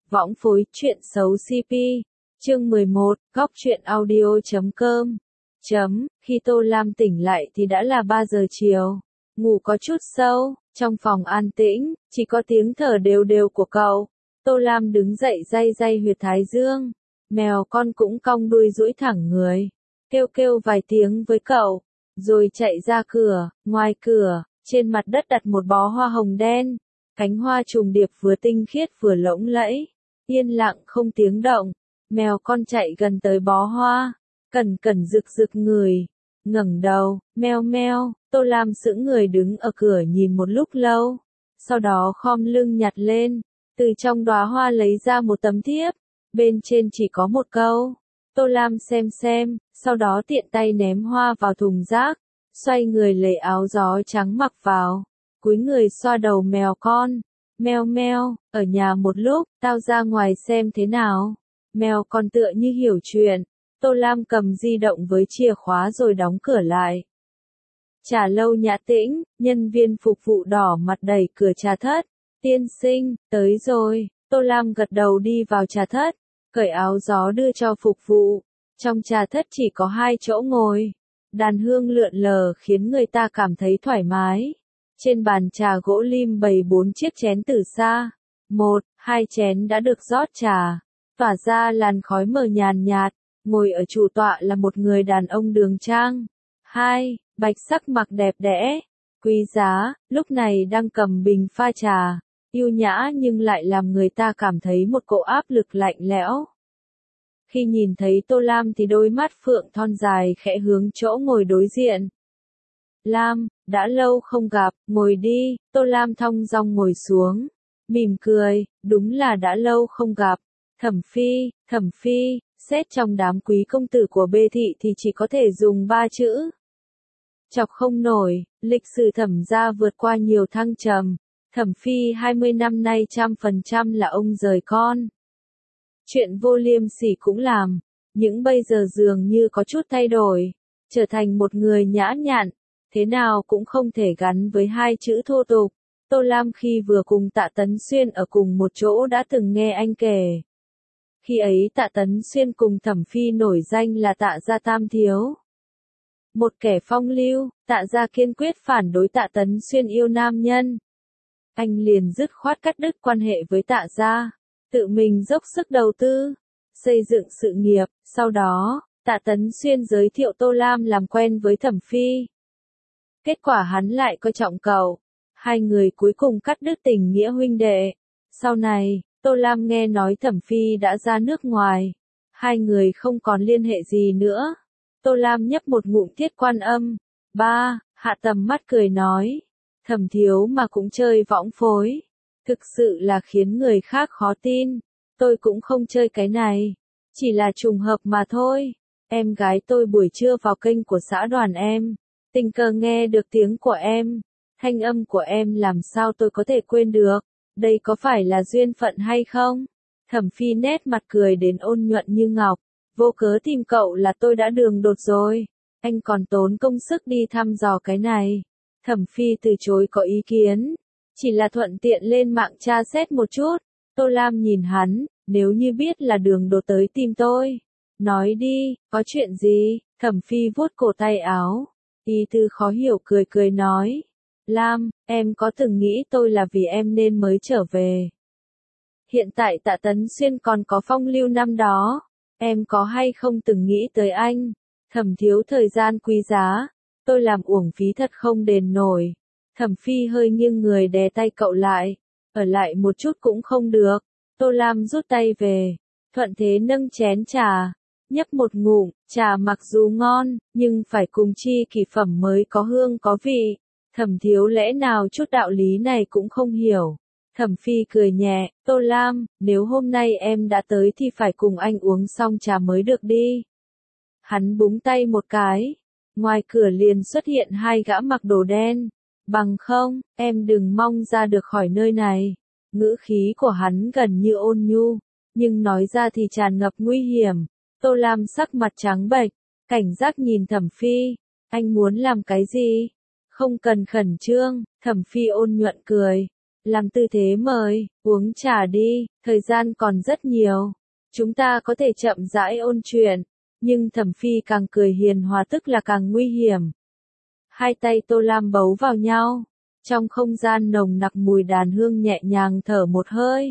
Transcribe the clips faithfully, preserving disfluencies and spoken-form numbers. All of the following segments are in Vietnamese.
Võng phối chuyện xấu xê pê. Chương mười một, góc truyện audio chấm com. Chấm, khi Tô Lam tỉnh lại thì đã là ba giờ chiều. Ngủ có chút sâu, trong phòng an tĩnh, chỉ có tiếng thở đều đều của cậu. Tô Lam đứng dậy day day huyệt thái dương. Mèo con cũng cong đuôi duỗi thẳng người. Kêu kêu vài tiếng với cậu. Rồi chạy ra cửa, ngoài cửa, trên mặt đất đặt một bó hoa hồng đen. Cánh hoa trùng điệp vừa tinh khiết vừa lộng lẫy. Yên lặng không tiếng động. Mèo con chạy gần tới bó hoa. Cẩn cẩn rực rực người. Ngẩng đầu, meo meo. Tô Lam sững người đứng ở cửa nhìn một lúc lâu. Sau đó khom lưng nhặt lên. Từ trong đóa hoa lấy ra một tấm thiếp. Bên trên chỉ có một câu. Tô Lam xem xem, sau đó tiện tay ném hoa vào thùng rác. Xoay người lấy áo gió trắng mặc vào. Cúi người xoa đầu mèo con. Meo meo, ở nhà một lúc, tao ra ngoài xem thế nào. Mèo con tựa như hiểu chuyện. Tô Lam cầm di động với chìa khóa rồi đóng cửa lại. Trà lâu nhã tĩnh, nhân viên phục vụ đỏ mặt đẩy cửa trà thất. Tiên sinh, tới rồi. Tô Lam gật đầu đi vào trà thất. Cởi áo gió đưa cho phục vụ. Trong trà thất chỉ có hai chỗ ngồi. Đàn hương lượn lờ khiến người ta cảm thấy thoải mái. Trên bàn trà gỗ lim bày bốn chiếc chén từ xa. Một, hai chén đã được rót trà. Tỏa ra làn khói mờ nhàn nhạt. Ngồi ở chủ tọa là một người đàn ông đường trang. Hai, bạch sắc mặc đẹp đẽ. Quý giá, lúc này đang cầm bình pha trà. Yêu nhã nhưng lại làm người ta cảm thấy một cỗ áp lực lạnh lẽo. Khi nhìn thấy Tô Lam thì đôi mắt phượng thon dài khẽ hướng chỗ ngồi đối diện. Lam, đã lâu không gặp, ngồi đi. Tô Lam thong dong ngồi xuống. Mỉm cười, đúng là đã lâu không gặp. Thẩm Phi, Thẩm Phi, xét trong đám quý công tử của bê thị thì chỉ có thể dùng ba chữ. Chọc không nổi, lịch sử Thẩm gia vượt qua nhiều thăng trầm. Thẩm Phi hai mươi năm nay trăm phần trăm là ông rời con. Chuyện vô liêm sỉ cũng làm, nhưng bây giờ dường như có chút thay đổi. Trở thành một người nhã nhặn, thế nào cũng không thể gắn với hai chữ thô tục. Tô Lam khi vừa cùng Tạ Tấn Xuyên ở cùng một chỗ đã từng nghe anh kể. Khi ấy Tạ Tấn Xuyên cùng Thẩm Phi nổi danh là Tạ gia tam thiếu. Một kẻ phong lưu, Tạ gia kiên quyết phản đối Tạ Tấn Xuyên yêu nam nhân. Anh liền dứt khoát cắt đứt quan hệ với Tạ gia, tự mình dốc sức đầu tư, xây dựng sự nghiệp. Sau đó, Tạ Tấn Xuyên giới thiệu Tô Lam làm quen với Thẩm Phi. Kết quả hắn lại coi trọng cậu. Hai người cuối cùng cắt đứt tình nghĩa huynh đệ. Sau này, Tô Lam nghe nói Thẩm Phi đã ra nước ngoài. Hai người không còn liên hệ gì nữa. Tô Lam nhấp một ngụm Thiết Quan Âm. Ba, hạ tầm mắt cười nói. Thẩm thiếu mà cũng chơi võng phối. Thực sự là khiến người khác khó tin. Tôi cũng không chơi cái này. Chỉ là trùng hợp mà thôi. Em gái tôi buổi trưa vào kênh của xã đoàn em. Tình cờ nghe được tiếng của em. Thanh âm của em làm sao tôi có thể quên được. Đây có phải là duyên phận hay không? Thẩm Phi nét mặt cười đến ôn nhuận như ngọc. Vô cớ tìm cậu là tôi đã đường đột rồi. Anh còn tốn công sức đi thăm dò cái này. Thẩm Phi từ chối có ý kiến. Chỉ là thuận tiện lên mạng tra xét một chút. Tô Lam nhìn hắn, nếu như biết là đường đột tới tìm tôi. Nói đi, có chuyện gì? Thẩm Phi vuốt cổ tay áo. Ý tư khó hiểu cười cười nói. Lam, em có từng nghĩ tôi là vì em nên mới trở về. Hiện tại Tạ Tấn Xuyên còn có phong lưu năm đó. Em có hay không từng nghĩ tới anh? Thẩm thiếu thời gian quý giá. Tôi làm uổng phí thật không đền nổi. Thẩm Phi hơi nghiêng người đè tay cậu lại. Ở lại một chút cũng không được. Tô Lam rút tay về. Thuận thế nâng chén trà. Nhấp một ngụm, trà mặc dù ngon, nhưng phải cùng chi kỷ phẩm mới có hương có vị. Thẩm thiếu lẽ nào chút đạo lý này cũng không hiểu. Thẩm Phi cười nhẹ, Tô Lam, nếu hôm nay em đã tới thì phải cùng anh uống xong trà mới được đi. Hắn búng tay một cái. Ngoài cửa liền xuất hiện hai gã mặc đồ đen. Bằng không, em đừng mong ra được khỏi nơi này. Ngữ khí của hắn gần như ôn nhu, nhưng nói ra thì tràn ngập nguy hiểm. Tô Lam sắc mặt trắng bệch, cảnh giác nhìn Thẩm Phi. Anh muốn làm cái gì? Không cần khẩn trương. Thẩm Phi ôn nhuận cười. làm tư thế mời, uống trà đi, thời gian còn rất nhiều. Chúng ta có thể chậm rãi ôn chuyện, nhưng Thẩm Phi càng cười hiền hòa tức là càng nguy hiểm. Hai tay Tô Lam bấu vào nhau, trong không gian nồng nặc mùi đàn hương nhẹ nhàng thở một hơi.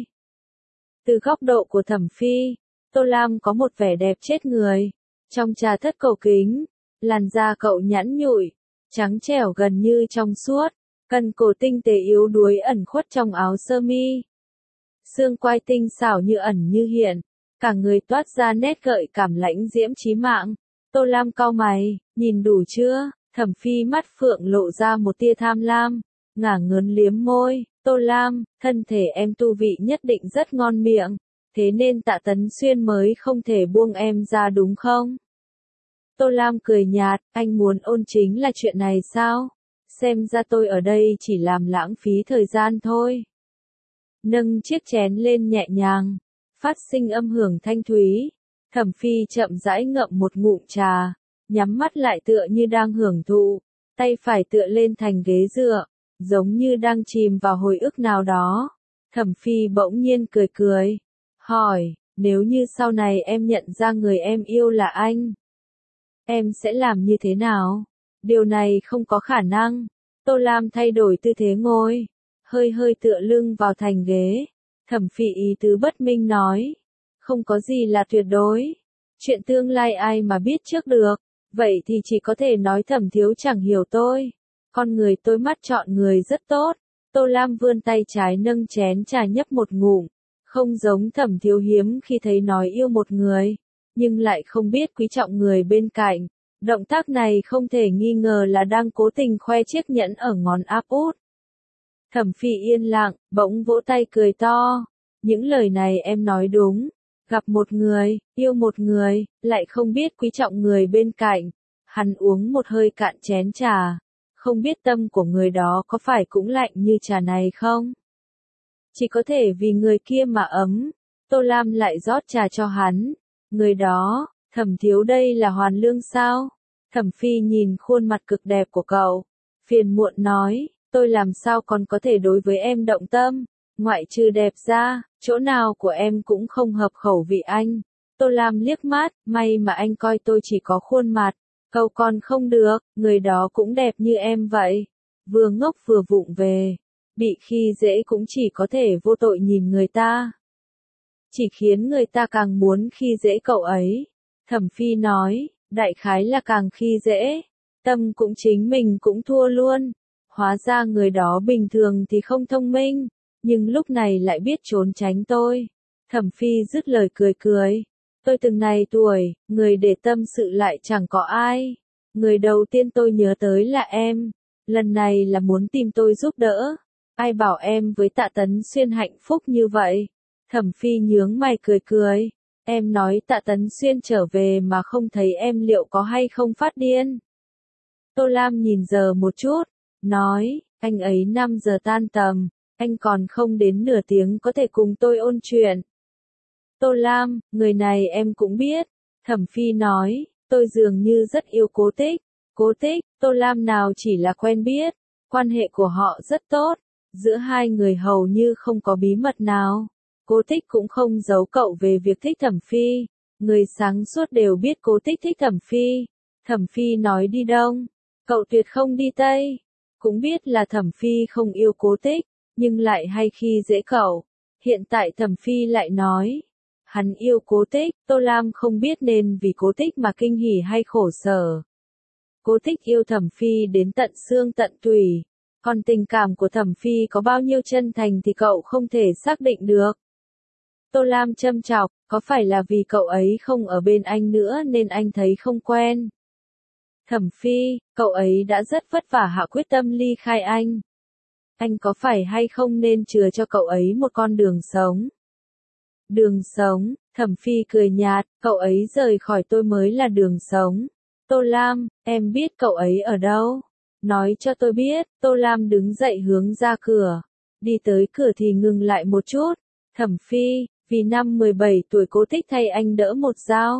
Từ góc độ của Thẩm Phi, Tô Lam có một vẻ đẹp chết người. Trong trà thất cổ kính, làn da cậu nhẵn nhụi, trắng trẻo gần như trong suốt, cần cổ tinh tế yếu đuối ẩn khuất trong áo sơ mi. Xương quai tinh xảo như ẩn như hiện, cả người toát ra nét gợi cảm lãnh diễm chí mạng. Tô Lam cau mày, nhìn đủ chưa? Thẩm Phi mắt phượng lộ ra một tia tham lam, ngả ngớn liếm môi. Tô Lam, thân thể em tu vị nhất định rất ngon miệng, thế nên Tạ Tấn Xuyên mới không thể buông em ra đúng không? Tô Lam cười nhạt, anh muốn ôn chính là chuyện này sao? Xem ra tôi ở đây chỉ làm lãng phí thời gian thôi. Nâng chiếc chén lên nhẹ nhàng, phát sinh âm hưởng thanh thúy. Thẩm Phi chậm rãi ngậm một ngụm trà, nhắm mắt lại tựa như đang hưởng thụ, tay phải tựa lên thành ghế dựa, giống như đang chìm vào hồi ức nào đó. Thẩm Phi bỗng nhiên cười cười, hỏi, nếu như sau này em nhận ra người em yêu là anh, em sẽ làm như thế nào? Điều này không có khả năng. Tô Lam thay đổi tư thế ngồi, hơi hơi tựa lưng vào thành ghế. Thẩm Phi ý tứ bất minh nói, không có gì là tuyệt đối. Chuyện tương lai ai mà biết trước được, vậy thì chỉ có thể nói Thẩm thiếu chẳng hiểu tôi. Con người tôi mắt chọn người rất tốt. Tô Lam vươn tay trái nâng chén trà nhấp một ngụm, không giống Thẩm thiếu hiếm khi thấy nói yêu một người, nhưng lại không biết quý trọng người bên cạnh. Động tác này không thể nghi ngờ là đang cố tình khoe chiếc nhẫn ở ngón áp út. Thẩm Phi yên lặng, bỗng vỗ tay cười to. Những lời này em nói đúng. Gặp một người, yêu một người, lại không biết quý trọng người bên cạnh. Hắn uống một hơi cạn chén trà. Không biết tâm của người đó có phải cũng lạnh như trà này không? Chỉ có thể vì người kia mà ấm. Tô Lam lại rót trà cho hắn. Người đó, Thẩm thiếu đây là hoàn lương sao? Thẩm Phi nhìn khuôn mặt cực đẹp của cậu, phiền muộn nói, tôi làm sao còn có thể đối với em động tâm, ngoại trừ đẹp ra, chỗ nào của em cũng không hợp khẩu vị anh. Tô Lam liếc mắt, may mà anh coi tôi chỉ có khuôn mặt, cậu còn không được, người đó cũng đẹp như em vậy. Vừa ngốc vừa vụng về, bị khi dễ cũng chỉ có thể vô tội nhìn người ta. Chỉ khiến người ta càng muốn khi dễ cậu ấy. Thẩm Phi nói, đại khái là càng khi dễ, tâm cũng chính mình cũng thua luôn. Hóa ra người đó bình thường thì không thông minh, nhưng lúc này lại biết trốn tránh tôi. Thẩm Phi dứt lời cười cười. Tôi từng này tuổi, người để tâm sự lại chẳng có ai. Người đầu tiên tôi nhớ tới là em. Lần này là muốn tìm tôi giúp đỡ. Ai bảo em với Tạ Tấn Xuyên hạnh phúc như vậy? Thẩm Phi nhướng mày cười cười. Em nói Tạ Tấn Xuyên trở về mà không thấy em liệu có hay không phát điên? Tô Lam nhìn giờ một chút, nói, anh ấy năm giờ tan tầm, anh còn không đến nửa tiếng có thể cùng tôi ôn chuyện. Tô Lam, người này em cũng biết. Thẩm Phi nói, tôi dường như rất yêu Cố Tích. Cố Tích, Tô Lam nào chỉ là quen biết, quan hệ của họ rất tốt, giữa hai người hầu như không có bí mật nào. Cố Tích cũng không giấu cậu về việc thích Thẩm Phi, người sáng suốt đều biết Cố Tích thích Thẩm Phi. Thẩm Phi nói đi đông, cậu tuyệt không đi tây. Cũng biết là Thẩm Phi không yêu Cố Tích, nhưng lại hay khi dễ cậu. Hiện tại Thẩm Phi lại nói, hắn yêu Cố Tích. Tô Lam không biết nên vì Cố Tích mà kinh hỉ hay khổ sở. Cố Tích yêu Thẩm Phi đến tận xương tận tủy, còn tình cảm của Thẩm Phi có bao nhiêu chân thành thì cậu không thể xác định được. Tô Lam châm chọc, có phải là vì cậu ấy không ở bên anh nữa nên anh thấy không quen? Thẩm Phi, cậu ấy đã rất vất vả hạ quyết tâm ly khai anh. Anh có phải hay không nên chừa cho cậu ấy một con đường sống? Đường sống, Thẩm Phi cười nhạt, cậu ấy rời khỏi tôi mới là đường sống. Tô Lam, em biết cậu ấy ở đâu? Nói cho tôi biết. Tô Lam đứng dậy hướng ra cửa. Đi tới cửa thì ngừng lại một chút. Thẩm Phi, vì năm mười bảy tuổi Cố Tích thay anh đỡ một dao.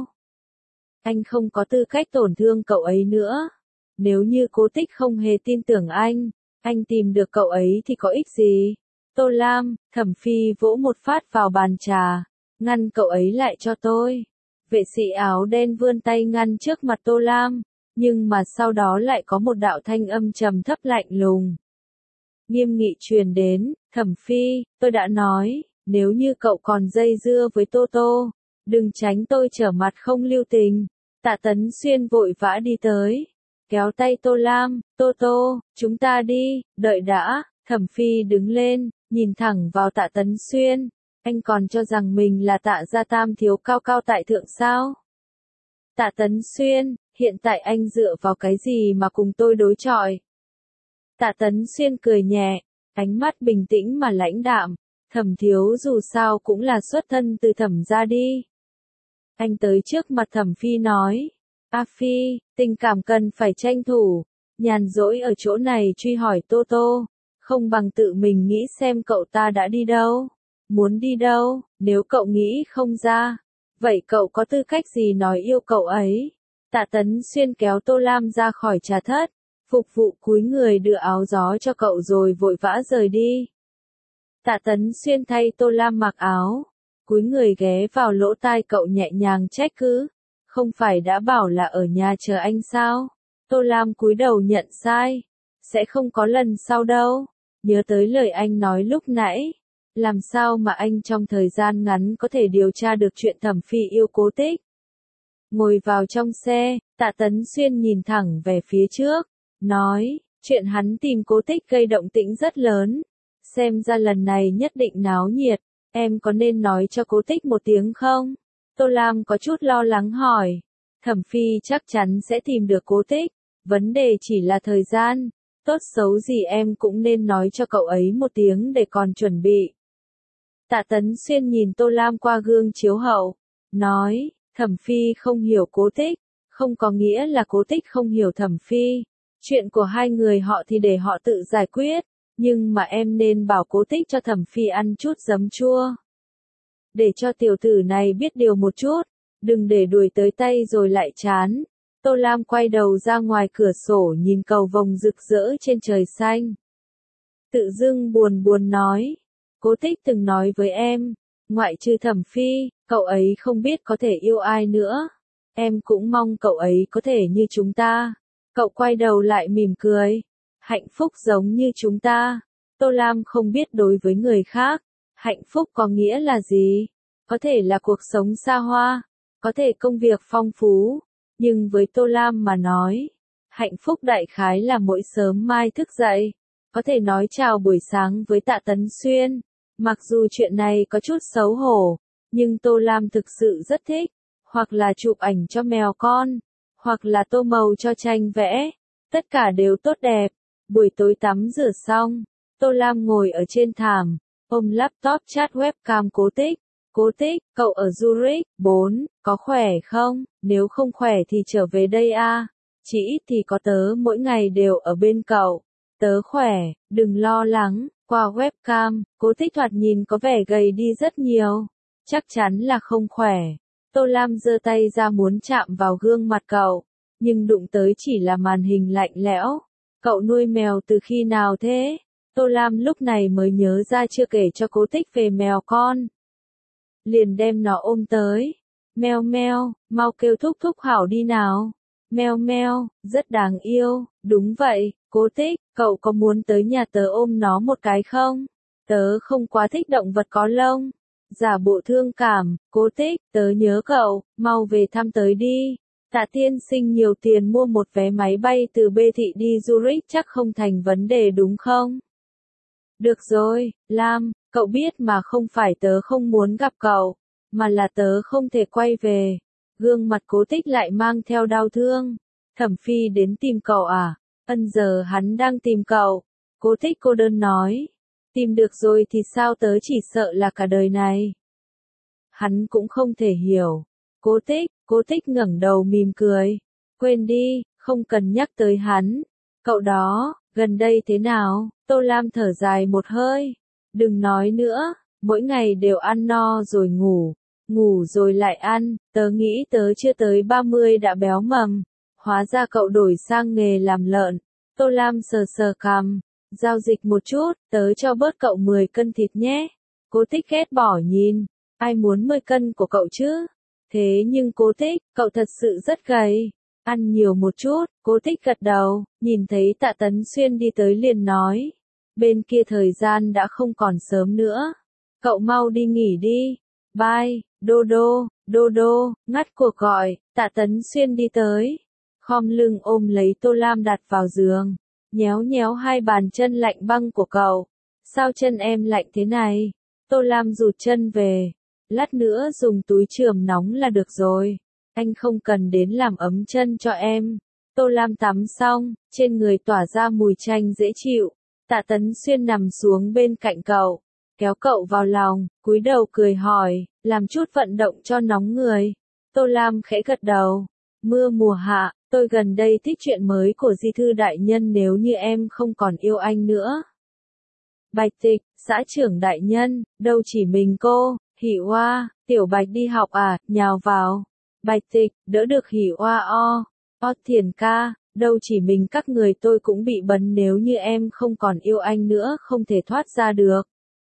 Anh không có tư cách tổn thương cậu ấy nữa. Nếu như Cố Tích không hề tin tưởng anh, anh tìm được cậu ấy thì có ích gì? Tô Lam, Thẩm Phi vỗ một phát vào bàn trà, ngăn cậu ấy lại cho tôi. Vệ sĩ áo đen vươn tay ngăn trước mặt Tô Lam, nhưng mà sau đó lại có một đạo thanh âm trầm thấp lạnh lùng. Nghiêm nghị truyền đến, Thẩm Phi, tôi đã nói, nếu như cậu còn dây dưa với Tô Tô, đừng tránh tôi trở mặt không lưu tình. Tạ Tấn Xuyên vội vã đi tới, kéo tay Tô Lam, Tô Tô, chúng ta đi, đợi đã. Thẩm Phi đứng lên, nhìn thẳng vào Tạ Tấn Xuyên, anh còn cho rằng mình là Tạ gia tam thiếu cao cao tại thượng sao? Tạ Tấn Xuyên, hiện tại anh dựa vào cái gì mà cùng tôi đối chọi? Tạ Tấn Xuyên cười nhẹ, ánh mắt bình tĩnh mà lãnh đạm, Thẩm thiếu dù sao cũng là xuất thân từ Thẩm gia đi. Anh tới trước mặt Thẩm Phi nói, A Phi, tình cảm cần phải tranh thủ, nhàn rỗi ở chỗ này truy hỏi Tô Tô, không bằng tự mình nghĩ xem cậu ta đã đi đâu, muốn đi đâu, nếu cậu nghĩ không ra, vậy cậu có tư cách gì nói yêu cậu ấy? Tạ Tấn Xuyên kéo Tô Lam ra khỏi trà thất, phục vụ cúi người đưa áo gió cho cậu rồi vội vã rời đi. Tạ Tấn Xuyên thay Tô Lam mặc áo, cúi người ghé vào lỗ tai cậu nhẹ nhàng trách cứ, không phải đã bảo là ở nhà chờ anh sao? Tô Lam cúi đầu nhận sai, sẽ không có lần sau đâu, nhớ tới lời anh nói lúc nãy, làm sao mà anh trong thời gian ngắn có thể điều tra được chuyện Thẩm Phi yêu Cố Tích. Ngồi vào trong xe, Tạ Tấn Xuyên nhìn thẳng về phía trước, nói, chuyện hắn tìm Cố Tích gây động tĩnh rất lớn, xem ra lần này nhất định náo nhiệt, em có nên nói cho Cố Tích một tiếng không? Tô Lam có chút lo lắng hỏi, Thẩm Phi chắc chắn sẽ tìm được Cố Tích, vấn đề chỉ là thời gian, tốt xấu gì em cũng nên nói cho cậu ấy một tiếng để còn chuẩn bị. Tạ Tấn Xuyên nhìn Tô Lam qua gương chiếu hậu, nói, Thẩm Phi không hiểu Cố Tích, không có nghĩa là Cố Tích không hiểu Thẩm Phi, chuyện của hai người họ thì để họ tự giải quyết, nhưng mà em nên bảo Cố Tích cho Thẩm Phi ăn chút giấm chua. Để cho tiểu tử này biết điều một chút, đừng để đuổi tới tay rồi lại chán. Tô Lam quay đầu ra ngoài cửa sổ nhìn cầu vồng rực rỡ trên trời xanh. Tự dưng buồn buồn nói, Cố Tích từng nói với em, ngoại trừ Thẩm Phi, cậu ấy không biết có thể yêu ai nữa. Em cũng mong cậu ấy có thể như chúng ta. Cậu quay đầu lại mỉm cười. Hạnh phúc giống như chúng ta. Tô Lam không biết đối với người khác, hạnh phúc có nghĩa là gì? Có thể là cuộc sống xa hoa, có thể công việc phong phú, nhưng với Tô Lam mà nói, hạnh phúc đại khái là mỗi sớm mai thức dậy, có thể nói chào buổi sáng với Tạ Tấn Xuyên. Mặc dù chuyện này có chút xấu hổ, nhưng Tô Lam thực sự rất thích, hoặc là chụp ảnh cho mèo con, hoặc là tô màu cho tranh vẽ, tất cả đều tốt đẹp. Buổi tối tắm rửa xong, Tô Lam ngồi ở trên thảm, ôm laptop chat webcam Cố Tích. Cố Tích, cậu ở Zurich, bốn, có khỏe không? Nếu không khỏe thì trở về đây a. Chỉ ít thì có tớ mỗi ngày đều ở bên cậu. Tớ khỏe, đừng lo lắng. Qua webcam, Cố Tích thoạt nhìn có vẻ gầy đi rất nhiều. Chắc chắn là không khỏe. Tô Lam giơ tay ra muốn chạm vào gương mặt cậu, nhưng đụng tới chỉ là màn hình lạnh lẽo. Cậu nuôi mèo từ khi nào thế? Tô Lam lúc này mới nhớ ra chưa kể cho Cố Tích về mèo con. Liền đem nó ôm tới. Meo meo, mau kêu thúc thúc hảo đi nào. Meo meo, rất đáng yêu, đúng vậy, Cố Tích, cậu có muốn tới nhà tớ ôm nó một cái không? Tớ không quá thích động vật có lông. Giả bộ thương cảm, Cố Tích, tớ nhớ cậu, mau về thăm tới đi. Tạ tiên sinh nhiều tiền mua một vé máy bay từ B thị đi Zurich chắc không thành vấn đề đúng không? Được rồi, Lam, cậu biết mà không phải tớ không muốn gặp cậu, mà là tớ không thể quay về. Gương mặt Cố Tích lại mang theo đau thương. Thẩm Phi đến tìm cậu à? Ân giờ hắn đang tìm cậu. Cố Tích cô đơn nói. Tìm được rồi thì sao tớ chỉ sợ là cả đời này. Hắn cũng không thể hiểu. Cố Tích, Cố Tích ngẩng đầu mỉm cười. Quên đi, không cần nhắc tới hắn. Cậu đó, gần đây thế nào? Tô Lam thở dài một hơi. Đừng nói nữa, mỗi ngày đều ăn no rồi ngủ, ngủ rồi lại ăn, tớ nghĩ tớ chưa tới ba mươi đã béo mầm. Hóa ra cậu đổi sang nghề làm lợn. Tô Lam sờ sờ cằm, Giao dịch một chút, tớ cho bớt cậu mười cân thịt nhé. Cố Tích ghét bỏ nhìn. Ai muốn mười cân của cậu chứ? Thế nhưng Cố Tích, cậu thật sự rất gầy. Ăn nhiều một chút, Cố Tích gật đầu, nhìn thấy Tạ Tấn Xuyên đi tới liền nói. Bên kia thời gian đã không còn sớm nữa. Cậu mau đi nghỉ đi. Bye, Đô Đô, Đô Đô, ngắt cuộc gọi, Tạ Tấn Xuyên đi tới. Khom lưng ôm lấy Tô Lam đặt vào giường. Nhéo nhéo hai bàn chân lạnh băng của cậu. Sao chân em lạnh thế này? Tô Lam rụt chân về. Lát nữa dùng túi chườm nóng là được rồi. Anh không cần đến làm ấm chân cho em. Tô Lam tắm xong, trên người tỏa ra mùi chanh dễ chịu. Tạ Tấn Xuyên nằm xuống bên cạnh cậu, kéo cậu vào lòng, cúi đầu cười hỏi, làm chút vận động cho nóng người. Tô Lam khẽ gật đầu. Mưa mùa hạ, tôi gần đây thích chuyện mới của Di Thư đại nhân nếu như em không còn yêu anh nữa. Bạch Tịch, xã trưởng đại nhân, đâu chỉ mình cô, Hỉ Oa, Tiểu Bạch đi học à, nhào vào. Bạch Tịch, đỡ được Hỉ Oa o. O Thiền ca, đâu chỉ mình các người tôi cũng bị bấn nếu như em không còn yêu anh nữa không thể thoát ra được.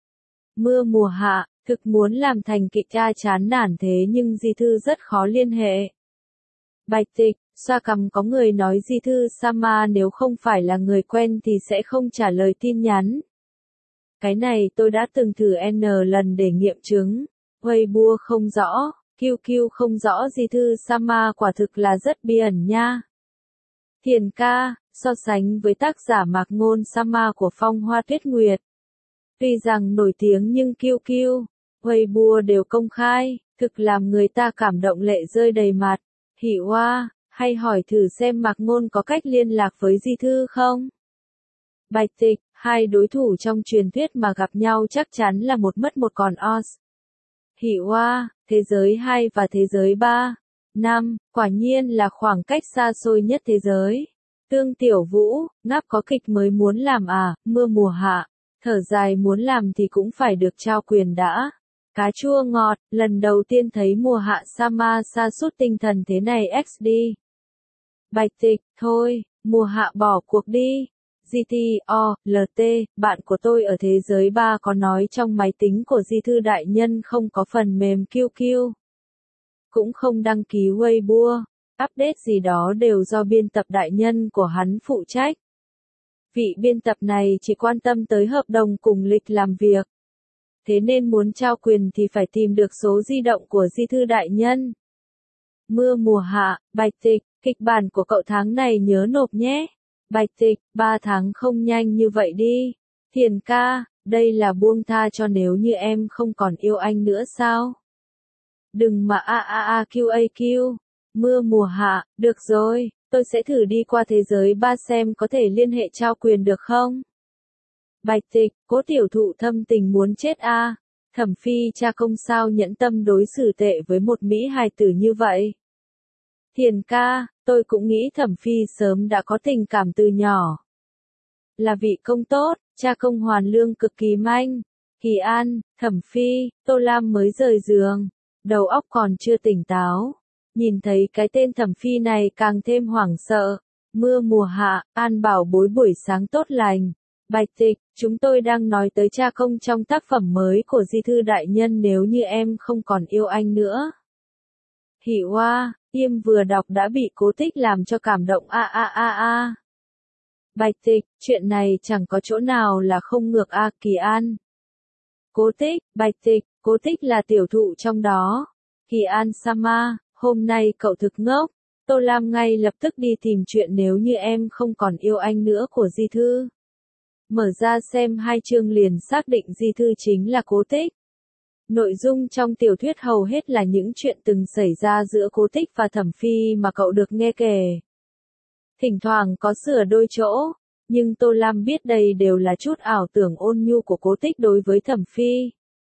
Mưa mùa hạ, thực muốn làm thành kịch ca chán nản thế nhưng Di Thư rất khó liên hệ. Bạch Tịch, xoa cằm có người nói Di Thư Sama nếu không phải là người quen thì sẽ không trả lời tin nhắn. Cái này tôi đã từng thử N lần để nghiệm chứng. Weibo không rõ, Q Q không rõ Di Thư Sama quả thực là rất bí ẩn nha. Thiền ca, so sánh với tác giả Mạc Ngôn Sama của Phong Hoa Tuyết Nguyệt. Tuy rằng nổi tiếng nhưng Q Q, Weibo đều công khai, thực làm người ta cảm động lệ rơi đầy mặt. Hỉ Oa, hay hỏi thử xem Mạc Ngôn có cách liên lạc với Di Thư không? Bạch Tịch, hai đối thủ trong truyền thuyết mà gặp nhau chắc chắn là một mất một còn os. Hỉ Oa, thế giới hai và thế giới ba. Năm, quả nhiên là khoảng cách xa xôi nhất thế giới. Tương Tiểu Vũ, ngáp có kịch mới muốn làm à, mưa mùa hạ. Thở dài muốn làm thì cũng phải được trao quyền đã. Cá chua ngọt, lần đầu tiên thấy mùa hạ Sama sa sút tinh thần thế này ích đi. Bạch Tịch, thôi, mùa hạ bỏ cuộc đi. giê tê o, lờ tê, bạn của tôi ở thế giới ba có nói trong máy tính của Di Thư đại nhân không có phần mềm Q Q. Cũng không đăng ký Weibo, update gì đó đều do biên tập đại nhân của hắn phụ trách. Vị biên tập này chỉ quan tâm tới hợp đồng cùng lịch làm việc. Thế nên muốn trao quyền thì phải tìm được số di động của Di Thư đại nhân. Mưa mùa hạ, Bạch Tịch, kịch bản của cậu tháng này nhớ nộp nhé. Bạch Tịch, ba tháng không nhanh như vậy đi. Thiền ca, đây là buông tha cho nếu như em không còn yêu anh nữa sao? Đừng mà a a a Q A Q. Mưa mùa hạ, được rồi, tôi sẽ thử đi qua thế giới ba xem có thể liên hệ trao quyền được không? Bạch Tịch, Cố tiểu thụ thâm tình muốn chết a. À. Thẩm Phi cha công sao nhẫn tâm đối xử tệ với một mỹ hài tử như vậy? Thiền ca, tôi cũng nghĩ Thẩm Phi sớm đã có tình cảm từ nhỏ. Là vị công tốt, cha công hoàn lương cực kỳ manh. Kỳ An, Thẩm Phi, Tô Lam mới rời giường, đầu óc còn chưa tỉnh táo. Nhìn thấy cái tên Thẩm Phi này càng thêm hoảng sợ. Mưa mùa hạ, An bảo bối buổi sáng tốt lành. Bạch Tịch, chúng tôi đang nói tới cha công trong tác phẩm mới của Di Thư đại nhân nếu như em không còn yêu anh nữa. Hỉ Oa, Tiêm vừa đọc đã bị Cố Tích làm cho cảm động a a a a. Bạch Tịch, chuyện này chẳng có chỗ nào là không ngược a. Kỳ An. Cố Tích, Bạch Tịch, Cố Tích là tiểu thụ trong đó. Kỳ An Sama, hôm nay cậu thực ngốc. Tô Lam ngay lập tức đi tìm chuyện nếu như em không còn yêu anh nữa của Di Thư. Mở ra xem hai chương liền xác định Di Thư chính là Cố Tích. Nội dung trong tiểu thuyết hầu hết là những chuyện từng xảy ra giữa Cố Tích và Thẩm Phi mà cậu được nghe kể. Thỉnh thoảng có sửa đôi chỗ, nhưng Tô Lam biết đây đều là chút ảo tưởng ôn nhu của Cố Tích đối với Thẩm Phi.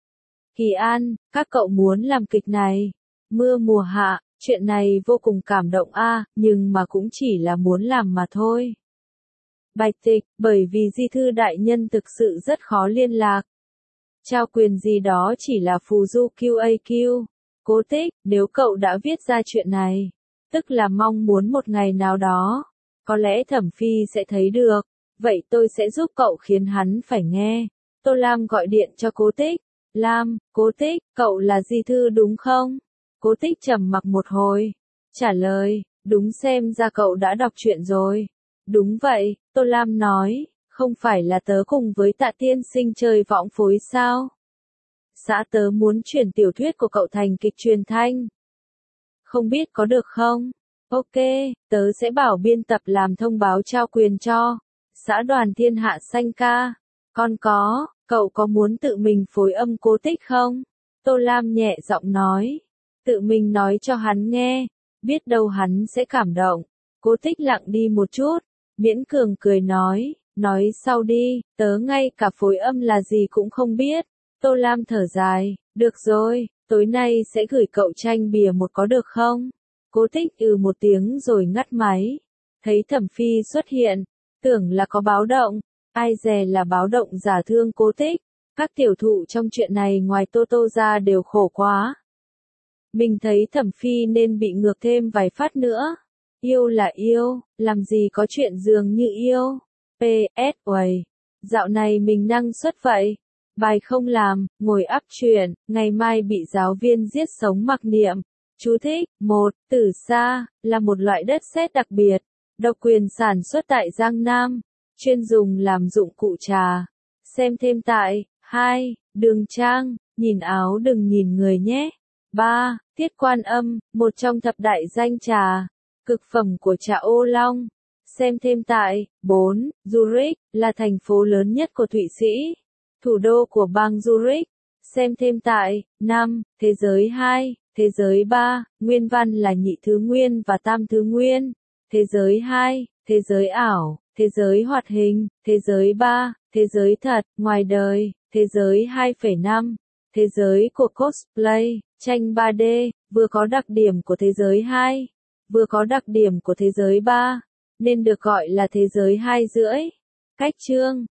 Kỳ An, các cậu muốn làm kịch này. Mưa mùa hạ, chuyện này vô cùng cảm động a, à, nhưng mà cũng chỉ là muốn làm mà thôi. Bạch Tịch, bởi vì Di Thư đại nhân thực sự rất khó liên lạc. Trao quyền gì đó chỉ là phù du Q A Q. Cố Tích, nếu cậu đã viết ra chuyện này, tức là mong muốn một ngày nào đó, có lẽ Thẩm Phi sẽ thấy được. Vậy tôi sẽ giúp cậu khiến hắn phải nghe. Tô Lam gọi điện cho Cố Tích. Lam, Cố Tích, cậu là Di Thư đúng không? Cố Tích trầm mặc một hồi. Trả lời, đúng, xem ra cậu đã đọc truyện rồi. Đúng vậy, Tô Lam nói, không phải là tớ cùng với Tạ tiên sinh chơi võng phối sao? Xã tớ muốn chuyển tiểu thuyết của cậu thành kịch truyền thanh. Không biết có được không? Ok, tớ sẽ bảo biên tập làm thông báo trao quyền cho xã đoàn Thiên Hạ Xanh ca. Còn có, cậu có muốn tự mình phối âm Cố Tích không? Tô Lam nhẹ giọng nói. Tự mình nói cho hắn nghe, biết đâu hắn sẽ cảm động. Cố Tích lặng đi một chút, miễn cường cười nói, nói sau đi, tớ ngay cả phối âm là gì cũng không biết. Tô Lam thở dài, được rồi, tối nay sẽ gửi cậu tranh bìa một có được không? Cố Tích ừ một tiếng rồi ngắt máy. Thấy Thẩm Phi xuất hiện, tưởng là có báo động, ai dè là báo động giả thương Cố Tích. Các tiểu thụ trong chuyện này ngoài Tô Tô ra đều khổ quá. Mình thấy Thẩm Phi nên bị ngược thêm vài phát nữa. Yêu là yêu, làm gì có chuyện dường như yêu. pê ét uầy, dạo này mình năng suất vậy. Bài không làm, ngồi áp truyện, ngày mai bị giáo viên giết sống mặc niệm. Chú thích, một, Tử Sa, là một loại đất sét đặc biệt, độc quyền sản xuất tại Giang Nam, chuyên dùng làm dụng cụ trà. Xem thêm tại, hai, Đường Trang, nhìn áo đừng nhìn người nhé. ba. Tiết Quan Âm, một trong thập đại danh trà, cực phẩm của trà Ô Long. Xem thêm tại, bốn. Zurich, là thành phố lớn nhất của Thụy Sĩ, thủ đô của bang Zurich. Xem thêm tại, năm. Thế giới hai, thế giới ba, nguyên văn là nhị thứ nguyên và tam thứ nguyên. Thế giới hai, thế giới ảo, thế giới hoạt hình, thế giới ba, thế giới thật, ngoài đời, thế giới hai phẩy năm, thế giới của cosplay, tranh ba D, vừa có đặc điểm của thế giới hai, vừa có đặc điểm của thế giới ba, nên được gọi là thế giới hai rưỡi. Cách chương